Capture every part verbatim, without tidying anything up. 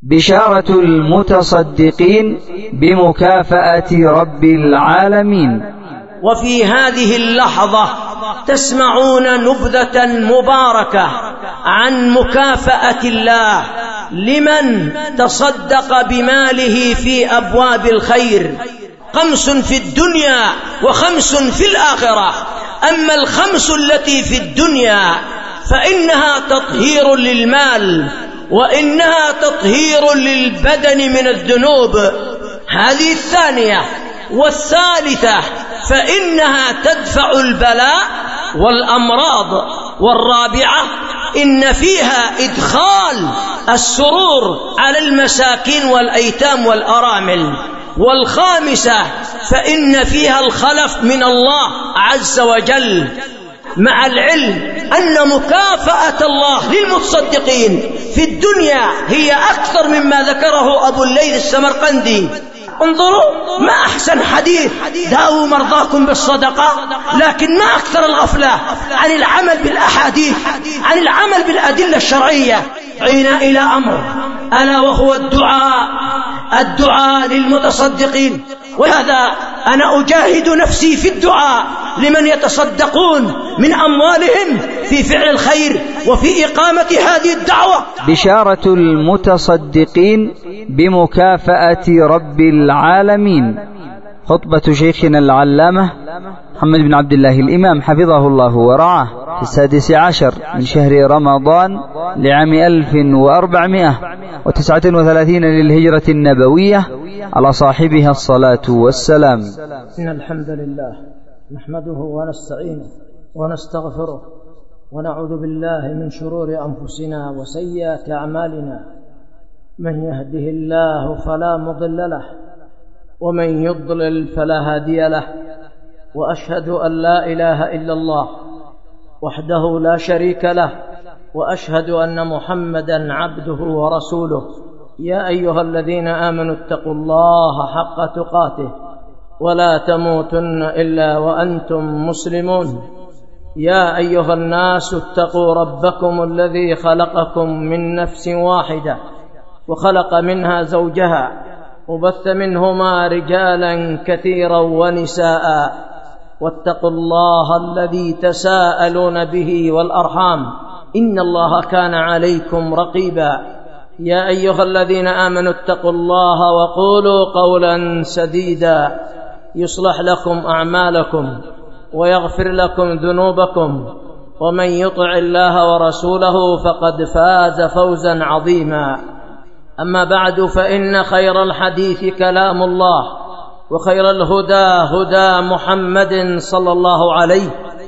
بشارة المتصدقين بمكافأة رب العالمين. وفي هذه اللحظة تسمعون نبذة مباركة عن مكافأة الله لمن تصدق بماله في أبواب الخير، خمس في الدنيا وخمس في الآخرة. أما الخمس التي في الدنيا فإنها تطهير للمال وإنها تطهير للبدن من الذنوب، هذه الثانية. والثالثة فإنها تدفع البلاء والأمراض. والرابعة إن فيها إدخال السرور على المساكين والأيتام والأرامل. والخامسة فإن فيها الخلف من الله عز وجل، مع العلم أن مكافأة الله للمتصدقين في الدنيا هي أكثر مما ذكره أبو الليث السمرقندي. انظروا ما أحسن حديث: داووا مرضاكم بالصدقة. لكن ما أكثر الغفلة عن العمل بالأحاديث، عن العمل بالأدلة الشرعية. عينا إلى أمر ألا وهو الدعاء، الدعاء للمتصدقين. وهذا أنا أجاهد نفسي في الدعاء لمن يتصدقون من أموالهم في فعل الخير وفي إقامة هذه الدعوة. بشارة المتصدقين بمكافأة رب العالمين. خطبة شيخنا العلامة محمد بن عبد الله الإمام حفظه الله ورعاه في السادس عشر من شهر رمضان لعام ألف وأربعمائة وتسعة وثلاثين للهجرة النبوية، على صاحبها الصلاة والسلام. إن الحمد لله نحمده ونستعينه ونستغفره ونعوذ بالله من شرور أنفسنا وسيئات أعمالنا. من يهده الله فلا مضل له ومن يضلل فلا هادي له. وأشهد أن لا إله إلا الله وحده لا شريك له، وأشهد أن محمدا عبده ورسوله. يا أيها الذين آمنوا اتقوا الله حق تقاته ولا تموتن إلا وأنتم مسلمون. يا أيها الناس اتقوا ربكم الذي خلقكم من نفس واحدة وخلق منها زوجها وبث منهما رجالا كثيرا ونساء، واتقوا الله الذي تساءلون به والأرحام إن الله كان عليكم رقيبا. يا أيها الذين آمنوا اتقوا الله وقولوا قولا سديدا يصلح لكم أعمالكم ويغفر لكم ذنوبكم، ومن يطع الله ورسوله فقد فاز فوزا عظيما. أما بعد، فإن خير الحديث كلام الله، وخير الهدى هدى محمد صلى الله عليه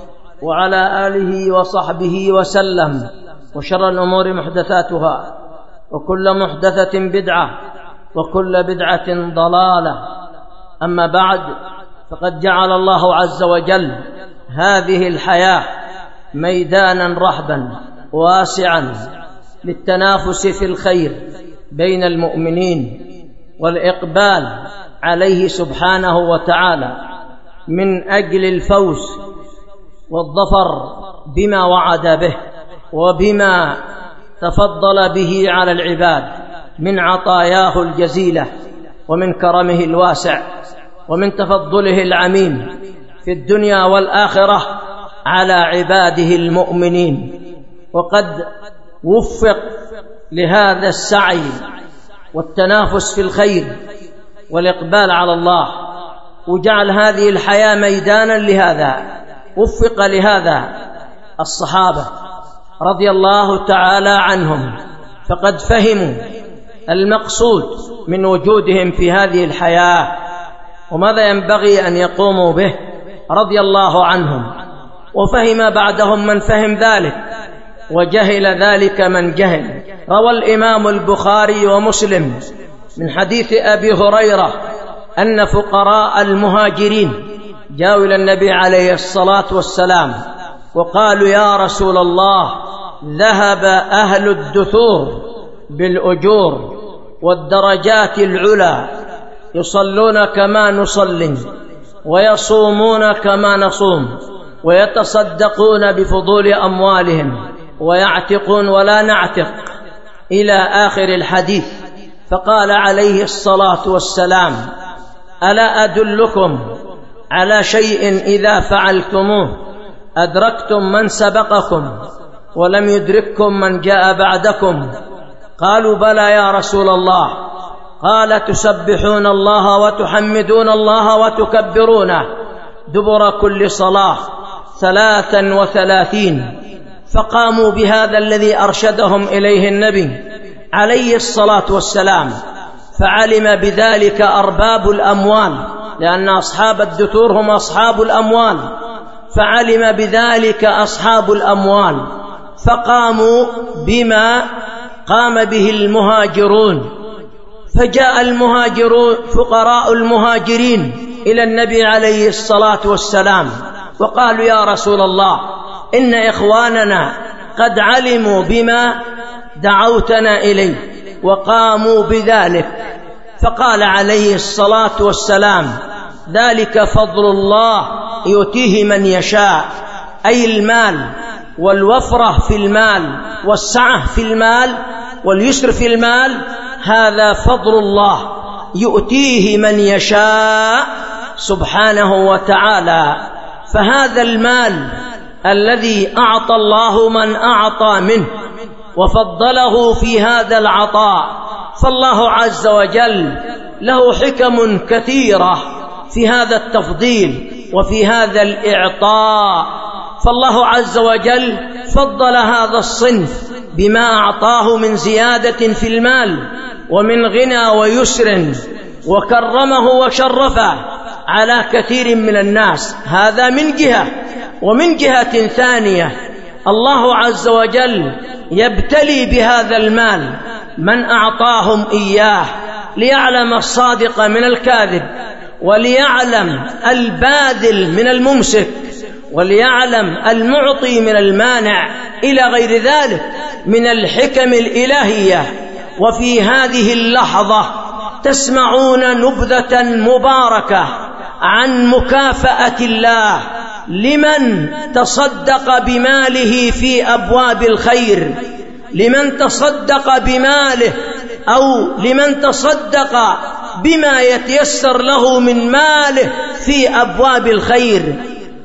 وعلى آله وصحبه وسلم. وشر الأمور محدثاتها، وكل محدثة بدعة، وكل بدعة ضلالة. أما بعد، فقد جعل الله عز وجل هذه الحياة ميدانا رحبا واسعا للتنافس في الخير بين المؤمنين والإقبال عليه سبحانه وتعالى من أجل الفوز والظفر بما وعد به وبما تفضل به على العباد من عطاياه الجزيلة ومن كرمه الواسع ومن تفضله العميم في الدنيا والآخرة على عباده المؤمنين. وقد وفق لهذا السعي والتنافس في الخير والإقبال على الله، وجعل هذه الحياة ميدانا لهذا. وفق لهذا الصحابة رضي الله تعالى عنهم، فقد فهموا المقصود من وجودهم في هذه الحياة وماذا ينبغي أن يقوموا به رضي الله عنهم. وفهم بعدهم من فهم ذلك، وجهل ذلك من جهل. روى الإمام البخاري ومسلم من حديث أبي هريرة أن فقراء المهاجرين جاءوا إلى النبي عليه الصلاة والسلام وقالوا: يا رسول الله، ذهب أهل الدثور بالأجور والدرجات العلى، يصلون كما نصلي ويصومون كما نصوم ويتصدقون بفضول أموالهم ويعتقون ولا نعتق، إلى آخر الحديث. فقال عليه الصلاة والسلام: ألا أدلكم على شيء إذا فعلتموه أدركتم من سبقكم ولم يدرككم من جاء بعدكم؟ قالوا: بلى يا رسول الله. قال: تسبحون الله وتحمدون الله وتكبرونه دبر كل صلاة ثلاثا وثلاثين. فقاموا بهذا الذي أرشدهم إليه النبي عليه الصلاة والسلام، فعلم بذلك أرباب الأموال، لأن أصحاب الدثور هم أصحاب الأموال، فعلم بذلك أصحاب الأموال فقاموا بما قام به المهاجرون. فجاء المهاجرون فقراء المهاجرين إلى النبي عليه الصلاة والسلام وقالوا: يا رسول الله، إن إخواننا قد علموا بما دعوتنا إليه وقاموا بذلك. فقال عليه الصلاة والسلام: ذلك فضل الله يؤتيه من يشاء، أي المال والوفرة في المال والسعة في المال واليسر في المال، هذا فضل الله يؤتيه من يشاء سبحانه وتعالى. فهذا المال الذي أعطى الله من أعطى منه وفضله في هذا العطاء، فالله عز وجل له حكم كثيرة في هذا التفضيل وفي هذا الإعطاء. فالله عز وجل فضل هذا الصنف بما أعطاه من زيادة في المال ومن غنى ويسر، وكرمه وشرفه على كثير من الناس، هذا من جهة. ومن جهة ثانية الله عز وجل يبتلي بهذا المال من أعطاهم إياه ليعلم الصادق من الكاذب، وليعلم الباذل من الممسك، وليعلم المعطي من المانع، إلى غير ذلك من الحكم الإلهية. وفي هذه اللحظة تسمعون نبذة مباركة عن مكافأة الله لمن تصدق بماله في أبواب الخير، لمن تصدق بماله أو لمن تصدق بما يتيسر له من ماله في أبواب الخير،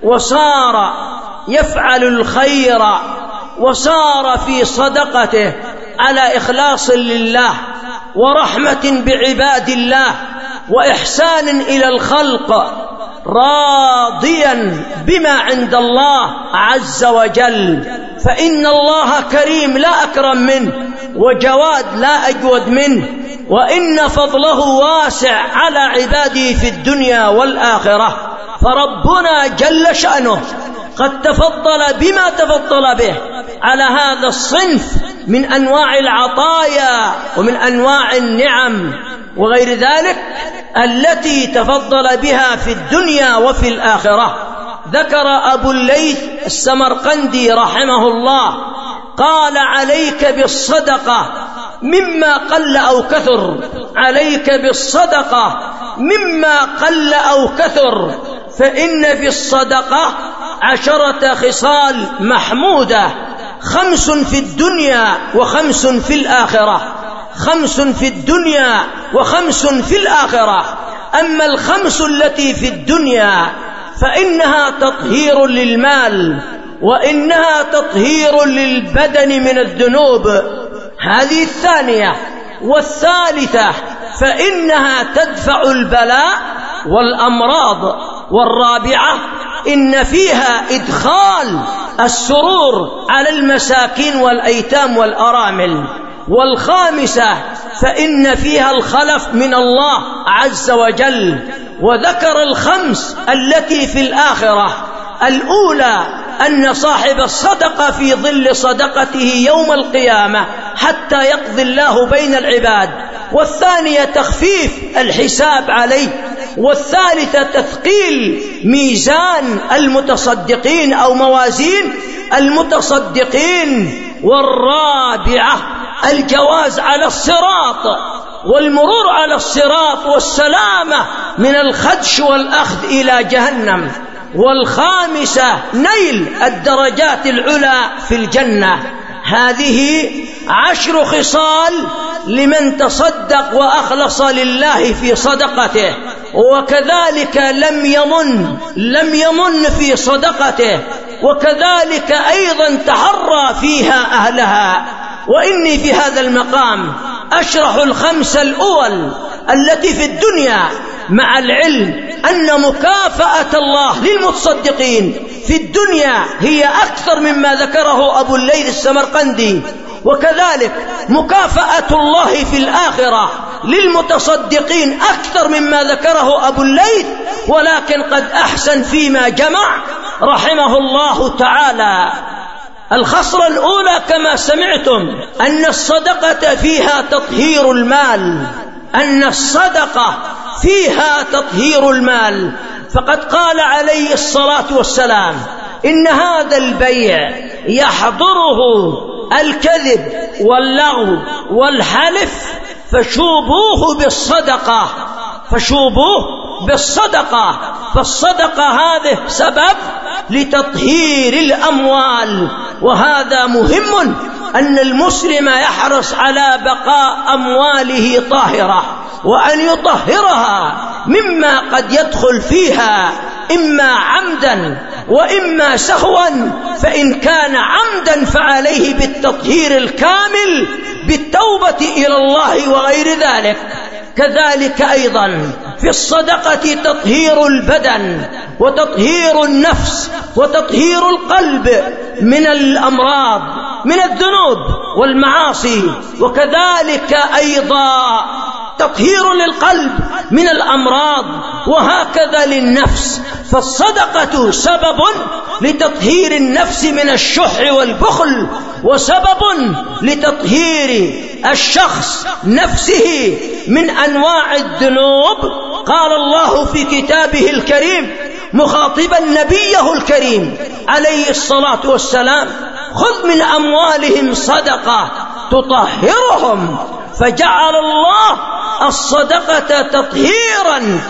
وصار يفعل الخير وصار في صدقته على إخلاص لله ورحمة بعباد الله وإحسان إلى الخلق، راضيا بما عند الله عز وجل. فإن الله كريم لا أكرم منه، وجواد لا أجود منه، وإن فضله واسع على عباده في الدنيا والآخرة. فربنا جل شأنه قد تفضل بما تفضل به على هذا الصنف من أنواع العطايا ومن أنواع النعم وغير ذلك التي تفضل بها في الدنيا وفي الآخرة. ذكر أبو الليث السمرقندي رحمه الله قال: عليك بالصدقة مما قل أو كثر، عليك بالصدقة مما قل أو كثر، فإن في الصدقة عشرة خصال محمودة، خمس في الدنيا وخمس في الآخرة، خمس في الدنيا وخمس في الآخرة. أما الخمس التي في الدنيا فإنها تطهير للمال، وإنها تطهير للبدن من الذنوب، هذه الثانية. والثالثة فإنها تدفع البلاء والأمراض. والرابعة إن فيها إدخال السرور على المساكين والأيتام والأرامل. والخامسة فإن فيها الخلف من الله عز وجل. وذكر الخمس التي في الآخرة: الأولى أن صاحب الصدقة في ظل صدقته يوم القيامة حتى يقضي الله بين العباد، والثانية تخفيف الحساب عليه، والثالثة تثقيل ميزان المتصدقين أو موازين المتصدقين، والرابعة الجواز على الصراط والمرور على الصراط والسلامة من الخدش والأخذ إلى جهنم، والخامسة نيل الدرجات العلى في الجنة. هذه عشر خصال لمن تصدق وأخلص لله في صدقته، وكذلك لم يمن لم يمن في صدقته، وكذلك أيضا تحرى فيها أهلها. وإني في هذا المقام أشرح الخمسة الأول التي في الدنيا، مع العلم أن مكافأة الله للمتصدقين في الدنيا هي أكثر مما ذكره أبو الليث السمرقندي، وكذلك مكافأة الله في الآخرة للمتصدقين أكثر مما ذكره أبو الليث، ولكن قد أحسن فيما جمع رحمه الله تعالى. الخصلة الأولى كما سمعتم أن الصدقة فيها تطهير المال، أن الصدقة فيها تطهير المال، فقد قال عليه الصلاة والسلام: إن هذا البيع يحضره الكذب واللغو والحلف فشوبوه بالصدقة فشوبوه بالصدقة فالصدقة هذه سبب لتطهير الأموال، وهذا مهم أن المسلم يحرص على بقاء أمواله طاهرة، وأن يطهرها مما قد يدخل فيها إما عمدا وإما سهوا، فإن كان عمدا فعليه بالتطهير الكامل بالتوبة إلى الله وغير ذلك. كذلك أيضا في الصدقة تطهير البدن وتطهير النفس وتطهير القلب من الأمراض، من الذنوب والمعاصي، وكذلك أيضا تطهير للقلب من الأمراض، وهكذا للنفس. فالصدقة سبب لتطهير النفس من الشح والبخل، وسبب لتطهير الشخص نفسه من أنواع الذنوب. قال الله في كتابه الكريم مخاطبا نبيه الكريم عليه الصلاة والسلام: خذ من أموالهم صدقة تطهرهم. فجعل الله الصدقة تطهيرا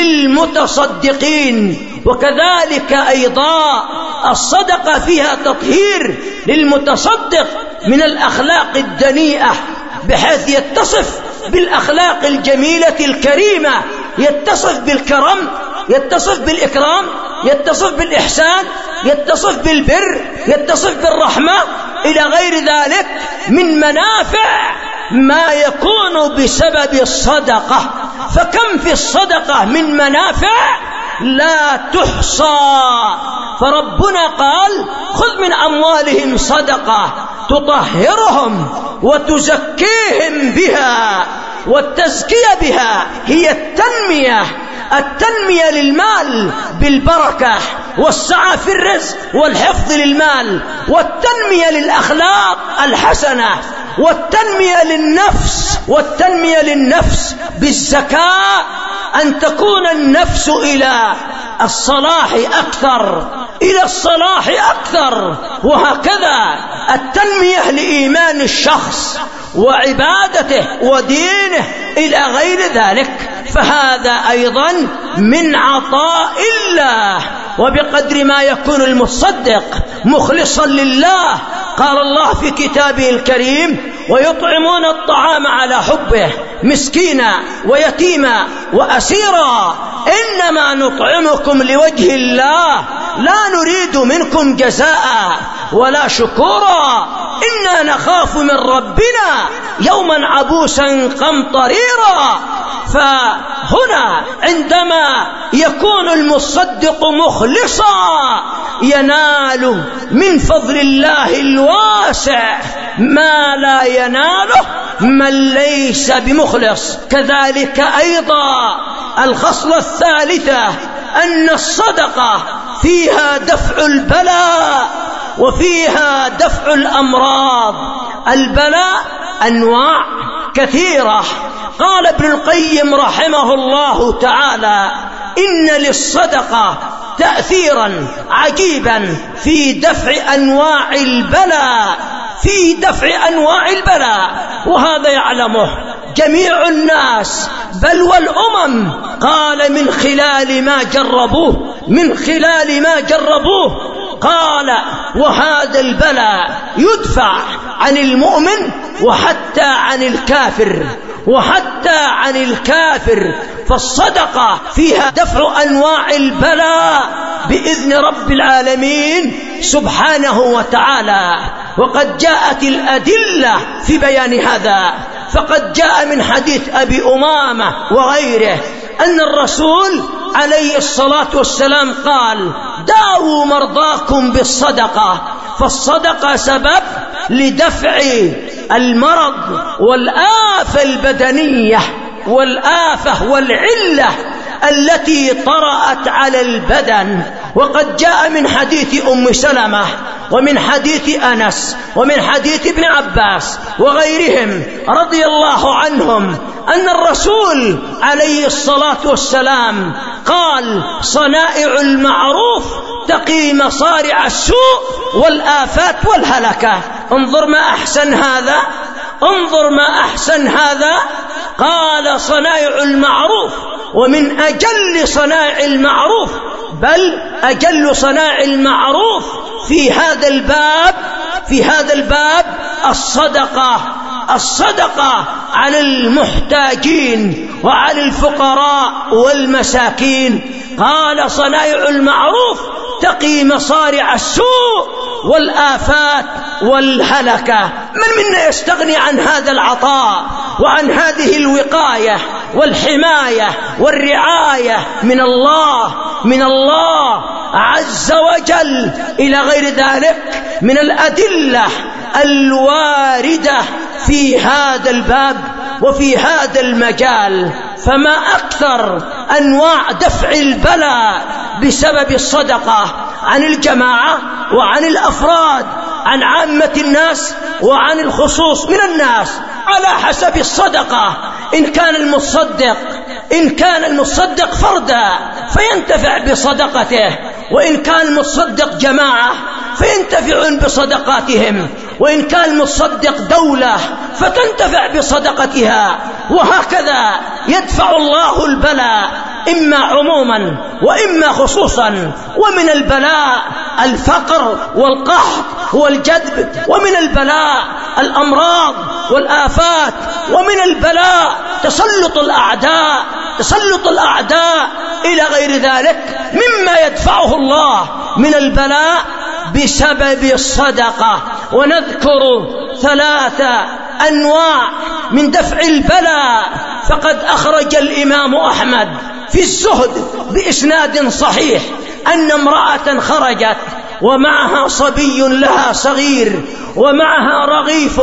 للمتصدقين، وكذلك أيضا الصدقة فيها تطهير للمتصدق من الأخلاق الدنيئة، بحيث يتصف بالأخلاق الجميلة الكريمة، يتصف بالكرم، يتصف بالإكرام، يتصف بالإحسان، يتصف بالبر، يتصف بالرحمة، إلى غير ذلك من منافع ما يكون بسبب الصدقة. فكم في الصدقة من منافع لا تحصى. فربنا قال: خذ من أموالهم صدقة تطهرهم وتزكيهم بها. والتزكية بها هي التنمية التنمية للمال بالبركة والسعة في الرزق والحفظ للمال، والتنمية للأخلاق الحسنة، والتنمية للنفس والتنمية للنفس بالزكاة، أن تكون النفس إلى الصلاح أكثر إلى الصلاح أكثر وهكذا التنمية لإيمان الشخص وعبادته ودينه إلى غير ذلك. فهذا أيضا من عطاء الله، وبقدر ما يكون المتصدق مخلصا لله. قال الله في كتابه الكريم: ويطعمون الطعام على حبه مسكينا ويتيما وأسيرا إنما نطعمكم لوجه الله لا نريد منكم جزاء ولا شكورا إنا نخاف من ربنا يوما عبوسا قمطريرا. فهنا عندما يكون المصدق مخلصا ينال من فضل الله الواسع ما لا يناله من ليس بمخلص. كذلك أيضا الخصلة الثالثة أن الصدقة فيها دفع البلاء وفيها دفع الأمراض. البلاء أنواع كثيرة. قال ابن القيم رحمه الله تعالى: إن للصدقة تأثيرا عجيبا في دفع أنواع البلاء في دفع أنواع البلاء وهذا يعلمه جميع الناس بل والأمم. قال: من خلال ما جربوه من خلال ما جربوه قال: وهذا البلاء يدفع عن المؤمن وحتى عن الكافر وحتى عن الكافر. فالصدقة فيها دفع أنواع البلاء بإذن رب العالمين سبحانه وتعالى. وقد جاءت الأدلة في بيان هذا، فقد جاء من حديث أبي أمامة وغيره أن الرسول عليه الصلاة والسلام قال: داووا مرضاكم بالصدقة، فالصدقة سبب لدفع المرض والآفة البدنية والآفة والعلة التي طرأت على البدن. وقد جاء من حديث أم سلمة ومن حديث أنس ومن حديث ابن عباس وغيرهم رضي الله عنهم أن الرسول عليه الصلاة والسلام قال: صنائع المعروف تقي مصارع السوء والآفات والهلكة. انظر ما أحسن هذا، انظر ما أحسن هذا. قال: صنائع المعروف، ومن أجل صنائع المعروف، بل أجل صنائع المعروف في هذا الباب في هذا الباب الصدقة الصدقة على المحتاجين وعلى الفقراء والمساكين. قال: صنائع المعروف تقي مصارع السوء والآفات والهلكة. من منا يستغني عن هذا العطاء وعن هذه الوقاية والحماية والرعاية من الله من الله عز وجل إلى غير ذلك من الأدلة الواردة في هذا الباب وفي هذا المجال. فما أكثر أنواع دفع البلاء بسبب الصدقة عن الجماعة وعن الأفراد، عن عامة الناس وعن الخصوص من الناس، على حسب الصدقة. إن كان المتصدق إن كان المتصدق فردا فينتفع بصدقته، وإن كان المتصدق جماعة فينتفعون بصدقاتهم، وإن كان المتصدق دولة فتنتفع بصدقتها. وهكذا يدفع الله البلاء إما عموما وإما خصوصا. ومن البلاء الفقر والقحط والجذب، ومن البلاء الأمراض والآفات، ومن البلاء تسلط الأعداء تسلط الأعداء إلى غير ذلك مما يدفعه الله من البلاء بسبب الصدقة. ونذكر ثلاثة أنواع من دفع البلاء. فقد أخرج الإمام أحمد في الزهد بإسناد صحيح أن امرأة خرجت ومعها صبي لها صغير ومعها رغيف،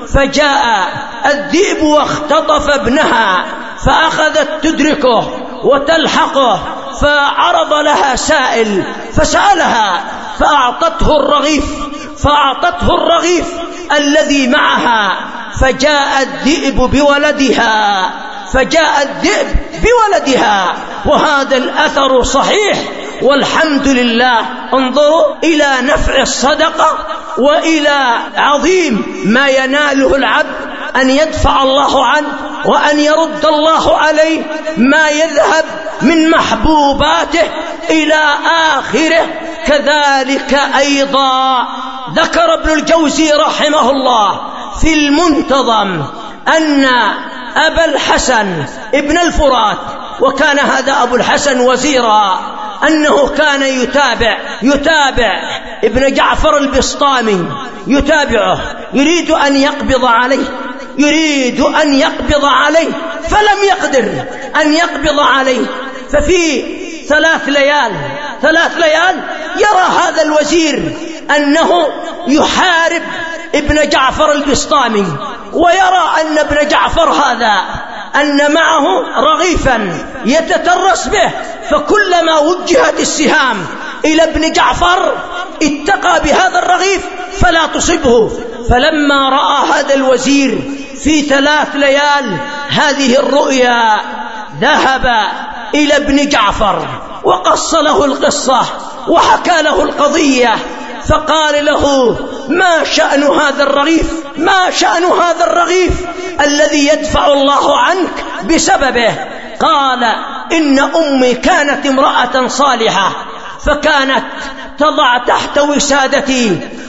فجاء الذئب واختطف ابنها، فأخذت تدركه وتلحقه، فعرض لها سائل فسألها فأعطته الرغيف فأعطته الرغيف الذي معها، فجاء الذئب بولدها فجاء الذئب بولدها. وهذا الأثر صحيح والحمد لله. انظروا إلى نفع الصدقة وإلى عظيم ما يناله العبد أن يدفع الله عنه وأن يرد الله عليه ما يذهب من محبوباته إلى آخره. كذلك أيضا ذكر ابن الجوزي رحمه الله في المنتظم أن أبا الحسن ابن الفرات، وكان هذا أبو الحسن وزيرا، أنه كان يتابع يتابع ابن جعفر البسطامي، يتابعه يريد أن يقبض عليه يريد أن يقبض عليه فلم يقدر أن يقبض عليه. ففي ثلاث ليال ثلاث ليال يرى هذا الوزير أنه يحارب ابن جعفر البسطامي، ويرى أن ابن جعفر هذا أن معه رغيفا يتترس به، فكلما وجهت السهام إلى ابن جعفر اتقى بهذا الرغيف فلا تصبه. فلما رأى هذا الوزير في ثلاث ليال هذه الرؤيا ذهب إلى ابن جعفر وقص له القصة وحكى له القضية، فقال له: ما شأن هذا الرغيف ما شأن هذا الرغيف الذي يدفع الله عنك بسببه؟ قال: إن أمي كانت امرأة صالحة، فكانت تضع تحت وسادتي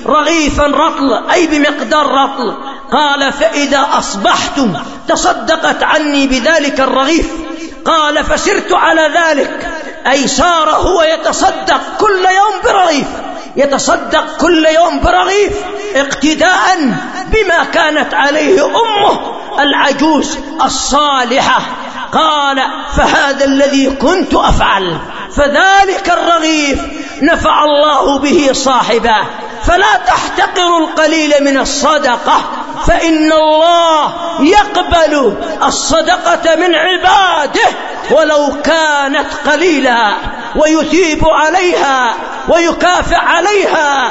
رغيفا رطل أي بمقدار رطل. قال فإذا أصبحت تصدقت عني بذلك الرغيف. قال فسرت على ذلك، أي صار هو يتصدق كل يوم برغيف، يتصدق كل يوم برغيف اقتداء بما كانت عليه أمه العجوز الصالحة. قال فهذا الذي كنت أفعل، فذلك الرغيف نفع الله به صاحبه. فلا تحتقروا القليل من الصدقة، فإن الله يقبل الصدقة من عباده ولو كانت قليلة، ويثيب عليها ويكافئ عليها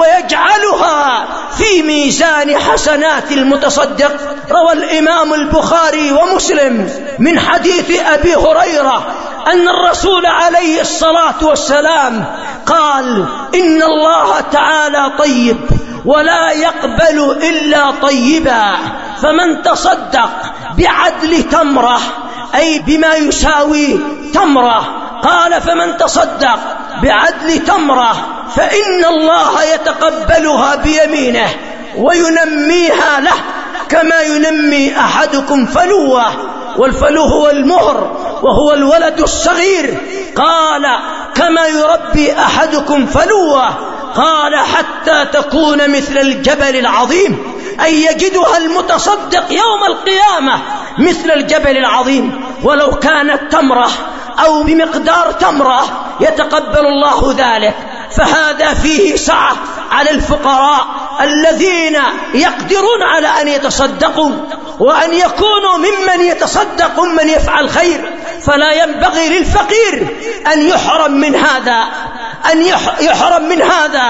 ويجعلها في ميزان حسنات المتصدق. روى الإمام البخاري ومسلم من حديث أبي هريرة أن الرسول عليه الصلاة والسلام قال إن الله تعالى طيب ولا يقبل إلا طيبا، فمن تصدق بعدل تمرة أي بما يساوي تمرة، قال فمن تصدق بعدل تمرة فإن الله يتقبلها بيمينه وينميها له كما ينمي أحدكم فلوه، والفلو هو المهر وهو الولد الصغير. قال كما يربي أحدكم فلوه، قال حتى تكون مثل الجبل العظيم، أي يجدها المتصدق يوم القيامة مثل الجبل العظيم، ولو كانت تمرة أو بمقدار تمرة يتقبل الله ذلك. فهذا فيه سعة على الفقراء الذين يقدرون على أن يتصدقوا وأن يكونوا ممن يتصدق من يفعل خير. فلا ينبغي للفقير أن يحرم من هذا، أن يحرم من هذا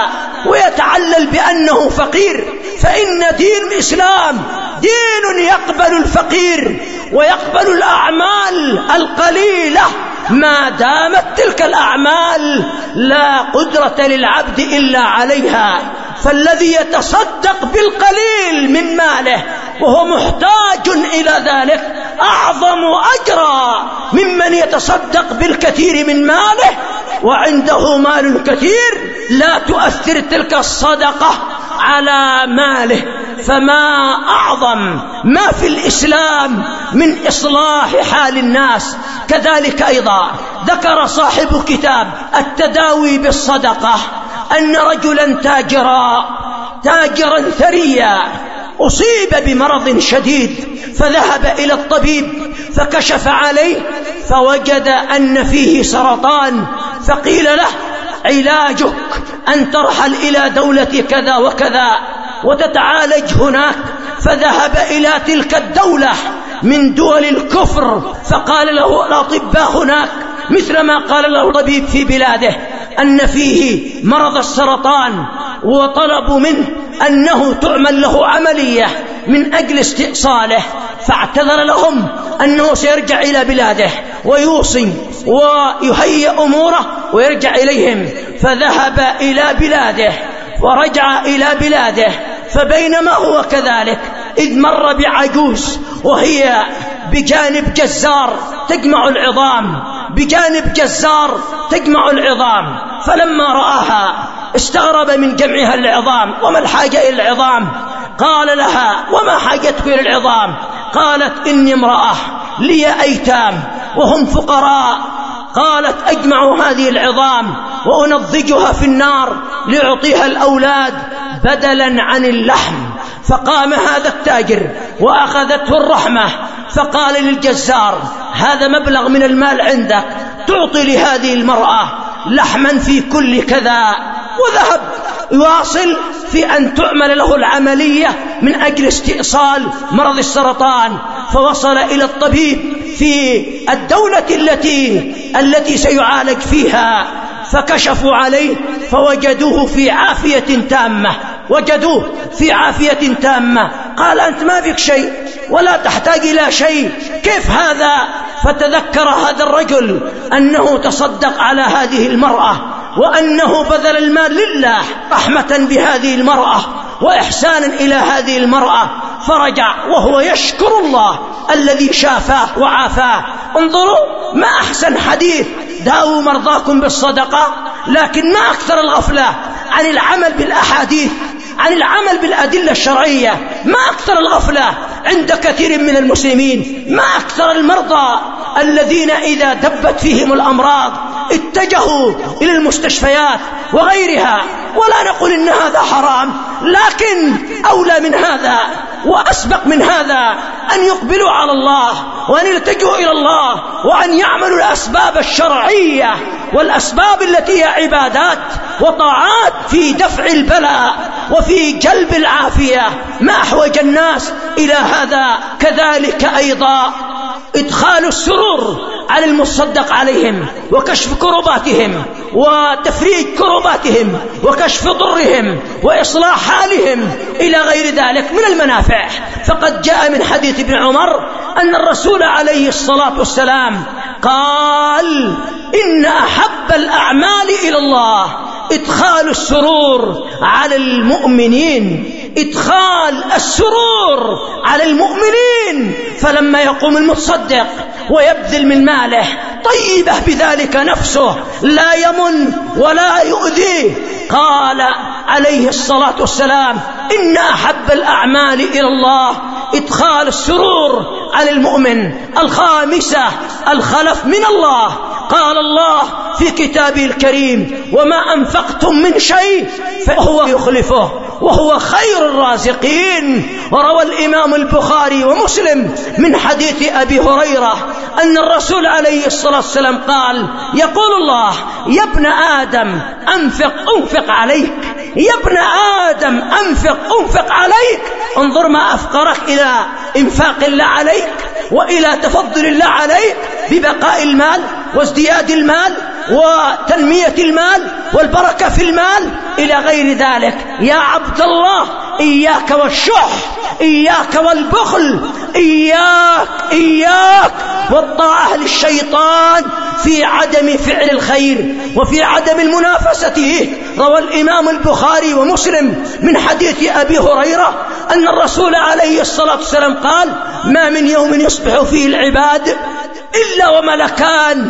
ويتعلل بأنه فقير، فإن دين الإسلام دين يقبل الفقير ويقبل الأعمال القليلة ما دامت تلك الأعمال لا قدرة للعبد إلا عليها. فالذي يتصدق بالقليل من ماله وهو محتاج إلى ذلك أعظم أجرا ممن يتصدق بالكثير من ماله وعنده مال كثير لا تؤثر تلك الصدقة على ماله. فما أعظم ما في الإسلام من إصلاح حال الناس. كذلك أيضا ذكر صاحب كتاب التداوي بالصدقة أن رجلا تاجرا تاجرا ثريا أصيب بمرض شديد، فذهب إلى الطبيب فكشف عليه فوجد أن فيه سرطان، فقيل له علاجك أن ترحل إلى دولة كذا وكذا وتتعالج هناك. فذهب إلى تلك الدولة من دول الكفر، فقال له الأطباء هناك مثل ما قال له الطبيب في بلاده أن فيه مرض السرطان، وطلبوا منه أنه تعمل له عملية من أجل استئصاله. فاعتذر لهم أنه سيرجع إلى بلاده ويوصي ويهيئ أموره ويرجع إليهم. فذهب إلى بلاده ورجع إلى بلاده، فبينما هو كذلك إذ مر بعجوز وهي بجانب جزار تجمع العظام بجانب جزار تجمع العظام. فلما رآها استغرب من جمعها العظام، وما الحاجة إلى العظام؟ قال لها وما حاجتك إلى العظام؟ قالت إني امرأة لي أيتام وهم فقراء. قالت أجمع هذه العظام وأنضجها في النار لأعطيها الأولاد بدلا عن اللحم. فقام هذا التاجر وأخذته الرحمة فقال للجزار هذا مبلغ من المال عندك تعطي لهذه المرأة لحما في كل كذا. وذهب يواصل في أن تعمل له العملية من أجل استئصال مرض السرطان. فوصل إلى الطبيب في الدولة التي التي سيعالج فيها، فكشفوا عليه فوجدوه في عافية تامة وجدوه في عافية تامة. قال أنت ما فيك شيء ولا تحتاج إلى شيء، كيف هذا؟ فتذكر هذا الرجل أنه تصدق على هذه المرأة وأنه بذل المال لله رحمة بهذه المرأة وإحسانا إلى هذه المرأة، فرجع وهو يشكر الله الذي شافاه وعافاه. انظروا ما أحسن حديث داووا مرضاكم بالصدقة، لكن ما أكثر الغفلة عن العمل بالأحاديث عن العمل بالأدلة الشرعية. ما أكثر الغفلة عند كثير من المسلمين، ما أكثر المرضى الذين إذا دبت فيهم الأمراض اتجهوا إلى المستشفيات وغيرها. ولا نقول إن هذا حرام، لكن أولى من هذا وأسبق من هذا أن يقبلوا على الله وأن يلتجوا إلى الله وأن يعملوا الأسباب الشرعية والأسباب التي هي عبادات وطاعات في دفع البلاء وفي جلب العافية. ما أحوج الناس إلى هذا. كذلك أيضا إدخال السرور على المصدق عليهم وكشف كرباتهم وتفريج كرباتهم وكشف ضرهم وإصلاح حالهم إلى غير ذلك من المنافع. فقد جاء من حديث ابن عمر أن الرسول عليه الصلاة والسلام قال: إن أحب الأعمال إلى الله إدخال السرور على المؤمنين، إدخال السرور على المؤمنين. فلما يقوم المتصدق ويبذل من ماله طيبه بذلك نفسه، لا يمن ولا يؤذيه، قال عليه الصلاة والسلام: إن أحب الأعمال إلى الله إدخال السرور على المؤمن. الخامسة الخلف من الله. قال الله في كتابه الكريم: وما أنفقتم من شيء فهو يخلفه وهو خير الرازقين. وروى الإمام البخاري ومسلم من حديث أبي هريرة أن الرسول عليه الصلاة والسلام قال: يقول الله: يا ابن آدم أنفق أنفق عليك، يا ابن آدم أنفق أنفق عليك. انظر ما أفقرك إلى إنفاق الله عليك وإلى تفضل الله عليك ببقاء المال وازدياد المال وتنمية المال والبركة في المال إلى غير ذلك. يا عبد الله إياك والشح، إياك والبخل، إياك إياك والطاعة للشيطان في عدم فعل الخير وفي عدم المنافسة فيه. روى الإمام البخاري ومسلم من حديث أبي هريرة أن الرسول عليه الصلاة والسلام قال: ما من يوم يصبح فيه العباد إلا وملكان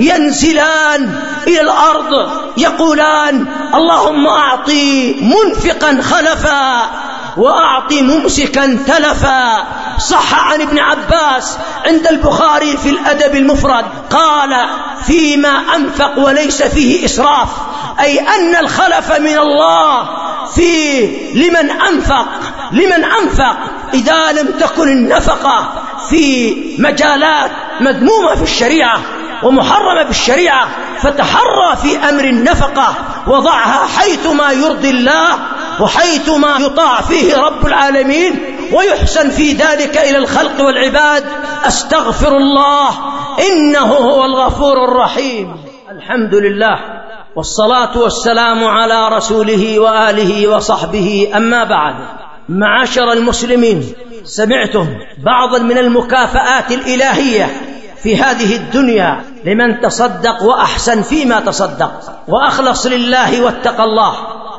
ينزلان إلى الأرض يقولان: اللهم أعطي منفقا خلفا وأعطي ممسكا تلفا. صح عن ابن عباس عند البخاري في الأدب المفرد قال: فيما أنفق وليس فيه إسراف، أي أن الخلف من الله في لمن أنفق لمن أنفق إذا لم تكن النفقة في مجالات مذمومة في الشريعة ومحرمة بالشريعة، فتحرى في أمر النفقة وضعها حيثما يرضي الله وحيثما يطاع فيه رب العالمين ويحسن في ذلك إلى الخلق والعباد. أستغفر الله إنه هو الغفور الرحيم. الحمد لله والصلاة والسلام على رسوله وآله وصحبه. أما بعد، معاشر المسلمين، سمعتم بعضا من المكافآت الإلهية في هذه الدنيا لمن تصدق وأحسن فيما تصدق وأخلص لله واتقى الله.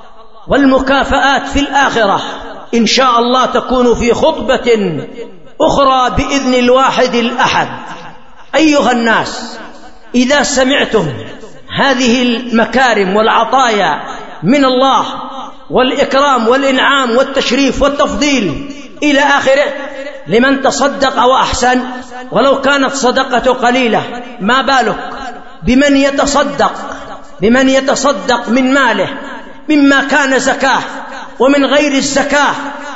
والمكافآت في الآخرة إن شاء الله تكون في خطبة أخرى بإذن الواحد الأحد. أيها الناس، إذا سمعتم هذه المكارم والعطايا من الله والإكرام والإنعام والتشريف والتفضيل إلى آخره لمن تصدق وأحسن، ولو كانت صدقة قليلة، ما بالك بمن يتصدق بمن يتصدق من ماله مما كان زكاة ومن غير الزكاة،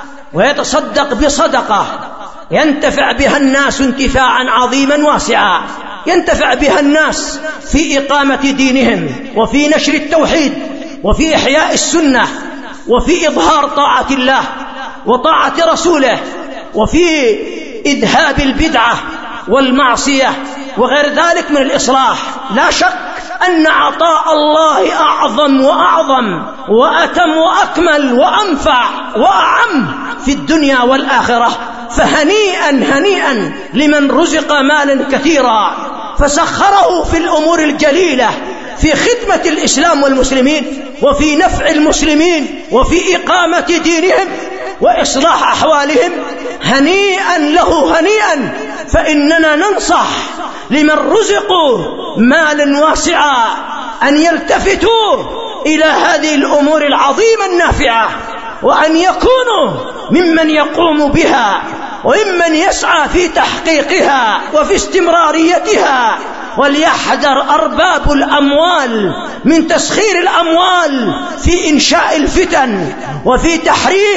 ويتصدق بصدقة ينتفع بها الناس انتفاعا عظيما واسعا، ينتفع بها الناس في إقامة دينهم وفي نشر التوحيد وفي إحياء السنة وفي إظهار طاعة الله وطاعة رسوله وفي إذهاب البدعة والمعصية وغير ذلك من الإصلاح. لا شك أن عطاء الله أعظم وأعظم وأتم وأكمل وأنفع وأعم في الدنيا والآخرة. فهنيئا هنيئا لمن رزق مالا كثيرا فسخره في الأمور الجليلة في خدمة الإسلام والمسلمين وفي نفع المسلمين وفي إقامة دينهم وإصلاح أحوالهم. هنيئا له هنيئا. فإننا ننصح لمن رزقوا مالا واسعا أن يلتفتوا إلى هذه الأمور العظيمة النافعة وأن يكونوا ممن يقوم بها وممن يسعى في تحقيقها وفي استمراريتها. وليحذر أرباب الأموال من تسخير الأموال في إنشاء الفتن وفي تحريك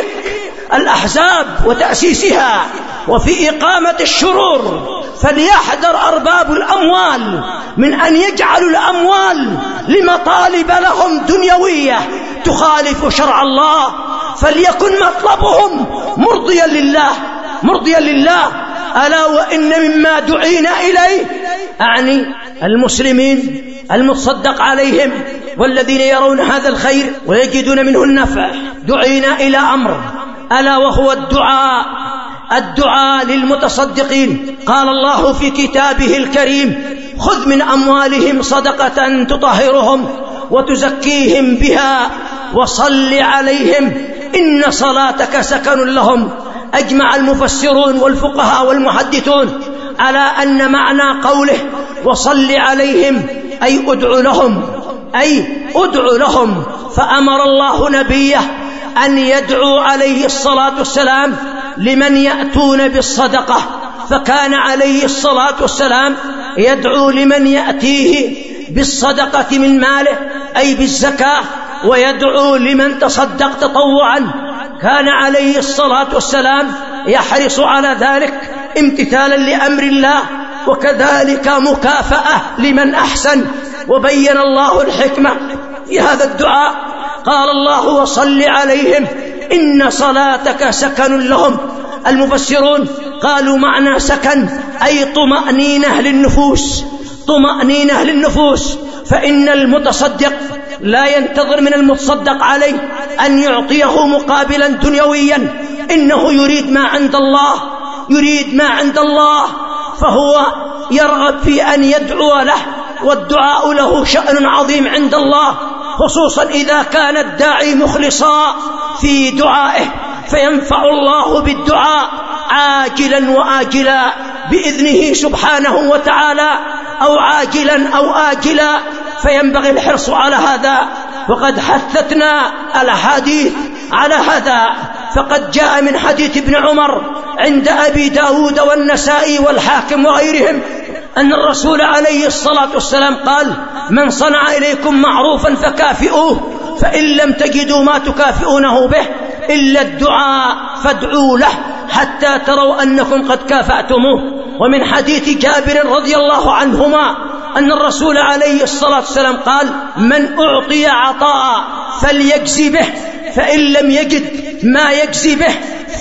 الأحزاب وتأسيسها وفي إقامة الشرور. فليحذر أرباب الأموال من أن يجعلوا الأموال لمطالب لهم دنيوية تخالف شرع الله، فليكن مطلبهم مرضيا لله مرضيا لله. ألا وإن مما دعينا إليه، أعني المسلمين المتصدق عليهم والذين يرون هذا الخير ويجدون منه النفع، دعينا إلى أمر ألا وهو الدعاء الدعاء للمتصدقين. قال الله في كتابه الكريم: خذ من أموالهم صدقة تطهرهم وتزكيهم بها وصل عليهم إن صلاتك سكن لهم. أجمع المفسرون والفقهاء والمحدثون على أن معنى قوله وصل عليهم أي أدعو لهم أي أدعو لهم فأمر الله نبيه أن يدعو عليه الصلاة والسلام لمن يأتون بالصدقة، فكان عليه الصلاة والسلام يدعو لمن يأتيه بالصدقة من ماله أي بالزكاة، ويدعو لمن تصدق تطوعا. كان عليه الصلاة والسلام يحرص على ذلك امتثالا لأمر الله، وكذلك مكافأة لمن أحسن. وبين الله الحكمة في هذا الدعاء، قال الله: وصل عليهم إن صلاتك سكن لهم. المفسرون قالوا معنى سكن أي طمأنينة للنفوس طمأنينة للنفوس فإن المتصدق لا ينتظر من المتصدق عليه أن يعطيه مقابلا دنيويا، إنه يريد ما عند الله يريد ما عند الله فهو يرغب في أن يدعو له، والدعاء له شأن عظيم عند الله، خصوصا إذا كان الداعي مخلصا في دعائه، فينفع الله بالدعاء عاجلا وآجلا بإذنه سبحانه وتعالى، أو عاجلا أو آجلا، فينبغي الحرص على هذا. وقد حثتنا الأحاديث على هذا، فقد جاء من حديث ابن عمر عند أبي داود والنسائي والحاكم وغيرهم أن الرسول عليه الصلاة والسلام قال: من صنع إليكم معروفا فكافئوه، فإن لم تجدوا ما تكافئونه به إلا الدعاء فادعوا له حتى تروا أنكم قد كافأتموه. ومن حديث جابر رضي الله عنهما أن الرسول عليه الصلاة والسلام قال: من أعطي عطاء فليجزي به، فإن لم يجد ما يجزي به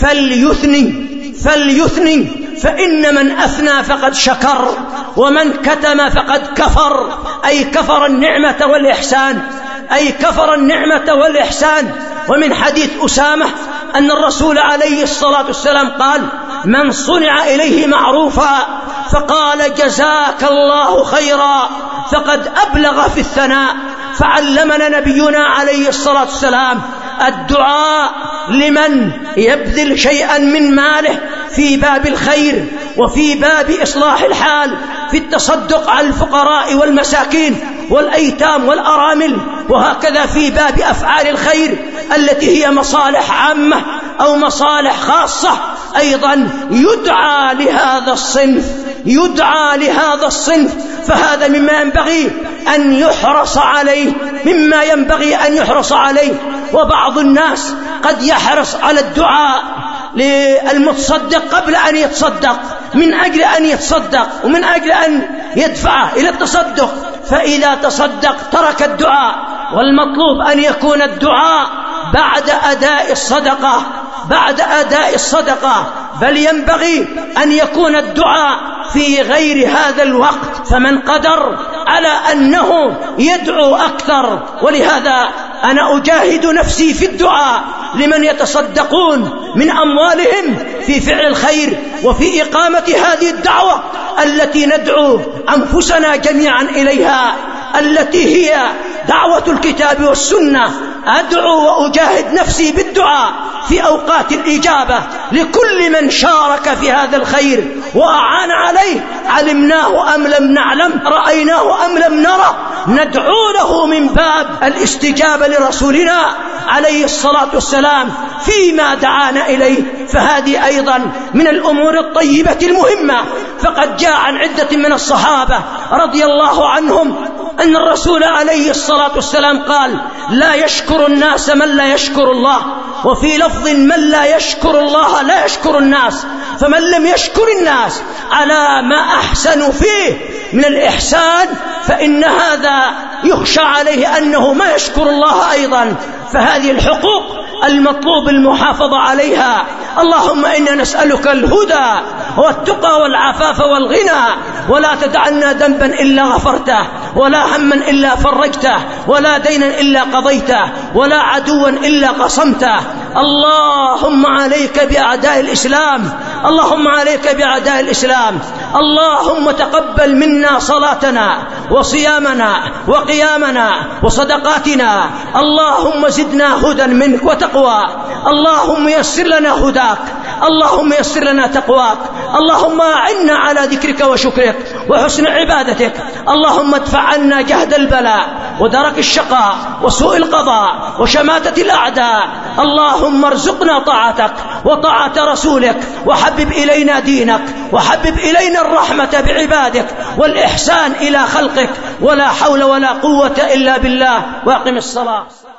فليثني فليثني فإن من أثنى فقد شكر ومن كتم فقد كفر، أي كفر النعمة والإحسان أي كفر النعمة والإحسان. ومن حديث أسامة أن الرسول عليه الصلاة والسلام قال: من صنع إليه معروفا فقال جزاك الله خيرا فقد أبلغ في الثناء. فعلمنا نبينا عليه الصلاة والسلام الدعاء لمن يبذل شيئا من ماله في باب الخير وفي باب إصلاح الحال، في التصدق على الفقراء والمساكين والأيتام والأرامل، وهكذا في باب أفعال الخير التي هي مصالح عامة أو مصالح خاصة. أيضا يدعى لهذا الصنف يدعى لهذا الصنف فهذا مما ينبغي أن يحرص عليه مما ينبغي أن يحرص عليه. وبعض الناس قد يحرص على الدعاء للمتصدق قبل أن يتصدق، من أجل أن يتصدق ومن أجل أن يدفعه إلى التصدق، فإذا تصدق ترك الدعاء. والمطلوب أن يكون الدعاء بعد أداء الصدقة بعد أداء الصدقة بل ينبغي أن يكون الدعاء في غير هذا الوقت، فمن قدر على أنه يدعو أكثر. ولهذا أنا أجاهد نفسي في الدعاء لمن يتصدقون من أموالهم في فعل الخير وفي إقامة هذه الدعوة التي ندعو أنفسنا جميعا إليها، التي هي دعوة الكتاب والسنة. أدعو وأجاهد نفسي بالدعاء في أوقات الإجابة لكل من شارك في هذا الخير وأعان عليه، علمناه أم لم نعلم، رأيناه أم لم نرى، ندعو له من باب الاستجابة لرسولنا عليه الصلاة والسلام فيما دعانا إليه. فهذه أيضا من الأمور الطيبة المهمة. فقد جاء عن عدة من الصحابة رضي الله عنهم أن الرسول عليه الصلاة والسلام قال: لا يشكر الناس من لا يشكر الله، وفي لفظ: من لا يشكر الله لا يشكر الناس. فمن لم يشكر الناس على ما أحسنوا فيه من الإحسان فإن هذا يخشى عليه أنه ما يشكر الله أيضا. فهذه الحقوق المطلوب المحافظة عليها. اللهم إنا نسألك الهدى والتقى والعفاف والغنى، ولا تدعنا ذنبا إلا غفرته، ولا هما إلا فرجته، ولا دينا إلا قضيته، ولا عدوا إلا قصمته. اللهم عليك بأعداء الإسلام، اللهم عليك بأعداء الإسلام. اللهم تقبل منا صلاتنا وصيامنا وقيامنا وصدقاتنا. اللهم زدنا هدى منك وتقوى. اللهم يسر لنا هداك، اللهم يسر لنا تقواك. اللهم أعنا على ذكرك وشكرك وحسن عبادتك. اللهم ادفع عنا جهد البلاء ودرك الشقاء وسوء القضاء وشماتة الأعداء. اللهم ارزقنا طاعتك وطاعة رسولك، وحبب إلينا دينك، وحبب إلينا الرحمة بعبادك والإحسان إلى خلقك. ولا حول ولا قوة إلا بالله. واقم الصلاة.